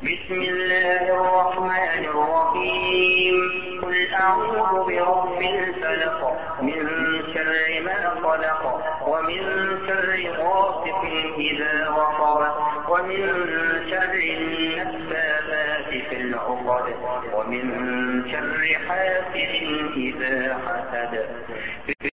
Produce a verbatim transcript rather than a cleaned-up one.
بسم الله الرحمن الرحيم قل أعوذ برب الفلق من شر ما خلق ومن شر غاسق إذا وقب ومن شر النفاثات في العقد ومن شر حاسد إذا حسد